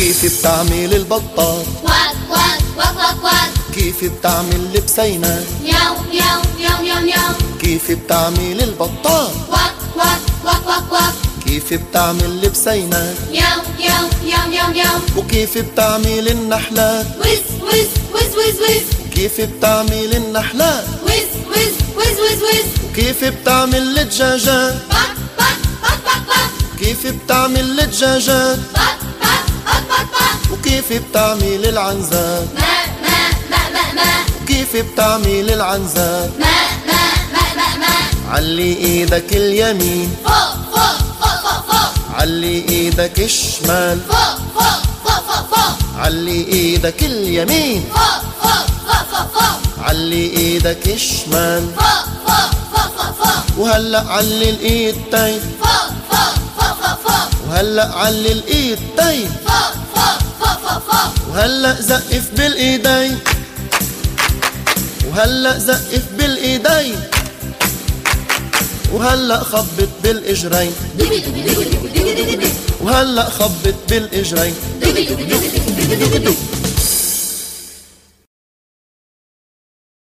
كيف بتعمل البطة؟ كواك كواك كواك كواك كواك. كيف بتعمل لبسينا؟ مياو مياو مياو مياو مياو. كيف بتعمل البطة؟ كواك كواك كواك كواك كواك. كيف بتعمل لبسينا؟ مياو مياو مياو مياو مياو. وكيف بتعمل النحلات؟ وز وز وز وز وز. كيف بتعمل النحلات؟ وز وز وز وز وز. وكيف بتعمل الدجاجات؟ باك باك باك باك باك. كيف بتعمل الدجاجات؟ باك باك باك باك باك. وكيف بتعمل العنزات؟ ما ما ما ما ما. وكيف بتعمل العنزات؟ ما ما ما ما ما. علي ايدك اليمين، فوق فوق فوق فوق فوق. علي ايدك الشمال، فوق فوق فوق فوق فوق. علي ايدك اليمين، فوق فوق فوق فوق فوق. علي ايدك الشمال، فوق فوق فوق فوق فوق. وهلا علي الايدتين، فوق فوق فوق فوق فوق. وهلا علي الايدتين، فوق فوق فوق فوق فوق. وهلا زقف بالايدين، وهلا زقف بالايدين، وهلا خبط بالاجرين، دبي دبي دبي دبي دبي دبي. وهلا خبط بالاجرين. دبي دبي دبي دبي دبي دبي.